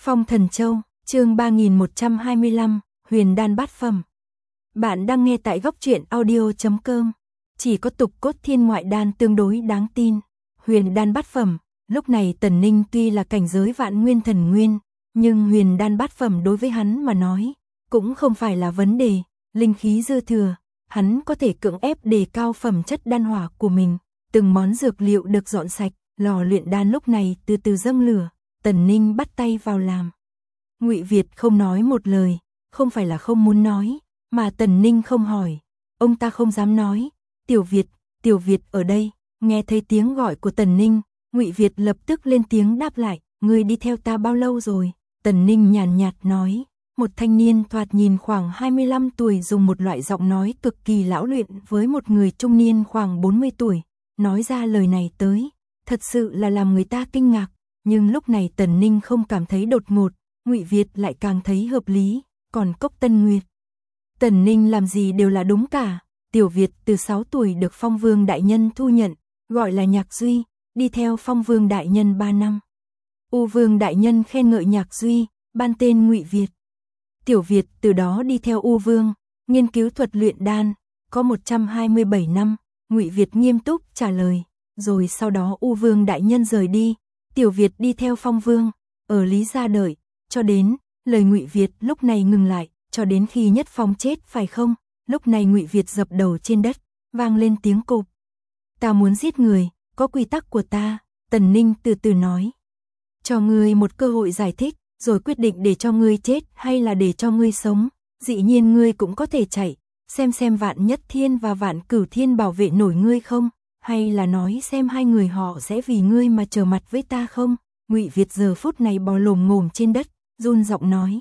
Phong Thần Châu, chương 3125, Huyền Đan bát phẩm. Bạn đang nghe tại góc truyện audio.com. Chỉ có tục cốt thiên ngoại đan tương đối đáng tin. Huyền Đan bát phẩm, lúc này Tần Ninh tuy là cảnh giới vạn nguyên thần nguyên, nhưng Huyền Đan bát phẩm đối với hắn mà nói, cũng không phải là vấn đề, linh khí dư thừa, hắn có thể cưỡng ép đề cao phẩm chất đan hỏa của mình, từng món dược liệu được dọn sạch, lò luyện đan lúc này từ từ dâng lửa, Tần Ninh bắt tay vào làm. Ngụy Việt không nói một lời, không phải là không muốn nói, mà Tần Ninh không hỏi, ông ta không dám nói. Tiểu Việt ở đây, nghe thấy tiếng gọi của Tần Ninh, Ngụy Việt lập tức lên tiếng đáp lại, ngươi đi theo ta bao lâu rồi? Tần Ninh nhàn nhạt nói, một thanh niên thoạt nhìn khoảng 25 tuổi dùng một loại giọng nói cực kỳ lão luyện với một người trung niên khoảng 40 tuổi, nói ra lời này tới, thật sự là làm người ta kinh ngạc, nhưng lúc này Tần Ninh không cảm thấy đột ngột, Ngụy Việt lại càng thấy hợp lý, còn Cốc Tân Nguyệt. Tần Ninh làm gì đều là đúng cả, Tiểu Việt từ 6 tuổi được Phong Vương Đại Nhân thu nhận, gọi là Nhạc Duy, đi theo Phong Vương Đại Nhân 3 năm. U Vương Đại Nhân khen ngợi Nhạc Duy, ban tên Ngụy Việt. Tiểu Việt từ đó đi theo U Vương, nghiên cứu thuật luyện đan, có 127 năm, Ngụy Việt nghiêm túc trả lời, rồi sau đó U Vương Đại Nhân rời đi, Tiểu Việt đi theo Phong Vương, ở Lý Gia đợi, cho đến, lời Ngụy Việt lúc này ngừng lại, cho đến khi Nhất Phong chết phải không? Lúc này Ngụy Việt dập đầu trên đất, vang lên tiếng cộp. Ta muốn giết người, có quy tắc của ta, Tần Ninh từ từ nói. Cho ngươi một cơ hội giải thích, rồi quyết định để cho ngươi chết hay là để cho ngươi sống, dĩ nhiên ngươi cũng có thể chạy, xem Vạn Nhất Thiên và Vạn Cửu Thiên bảo vệ nổi ngươi không, hay là nói xem hai người họ sẽ vì ngươi mà trở mặt với ta không? Ngụy Việt giờ phút này bò lồm ngồm trên đất, run giọng nói.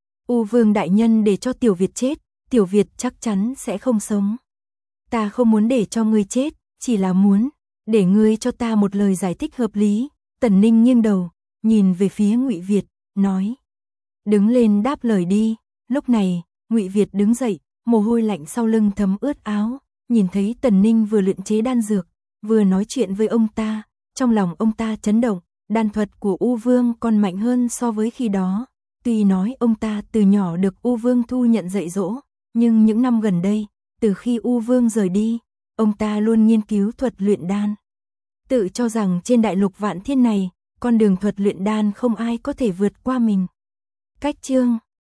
U Vương Đại Nhân để cho Tiểu Việt chết, Tiểu Việt chắc chắn sẽ không sống. Ta không muốn để cho ngươi chết, chỉ là muốn để ngươi cho ta một lời giải thích hợp lý. Tần Ninh nghiêng đầu, nhìn về phía Ngụy Việt, nói. Đứng lên đáp lời đi. Lúc này, Ngụy Việt đứng dậy, mồ hôi lạnh sau lưng thấm ướt áo, nhìn thấy Tần Ninh vừa luyện chế đan dược, vừa nói chuyện với ông ta, trong lòng ông ta chấn động, đan thuật của U Vương còn mạnh hơn so với khi đó. Tuy nói ông ta từ nhỏ được U Vương thu nhận dạy dỗ, nhưng những năm gần đây, từ khi U Vương rời đi, ông ta luôn nghiên cứu thuật luyện đan. Tự cho rằng trên đại lục vạn thiên này, con đường thuật luyện đan không ai có thể vượt qua mình. Cách chương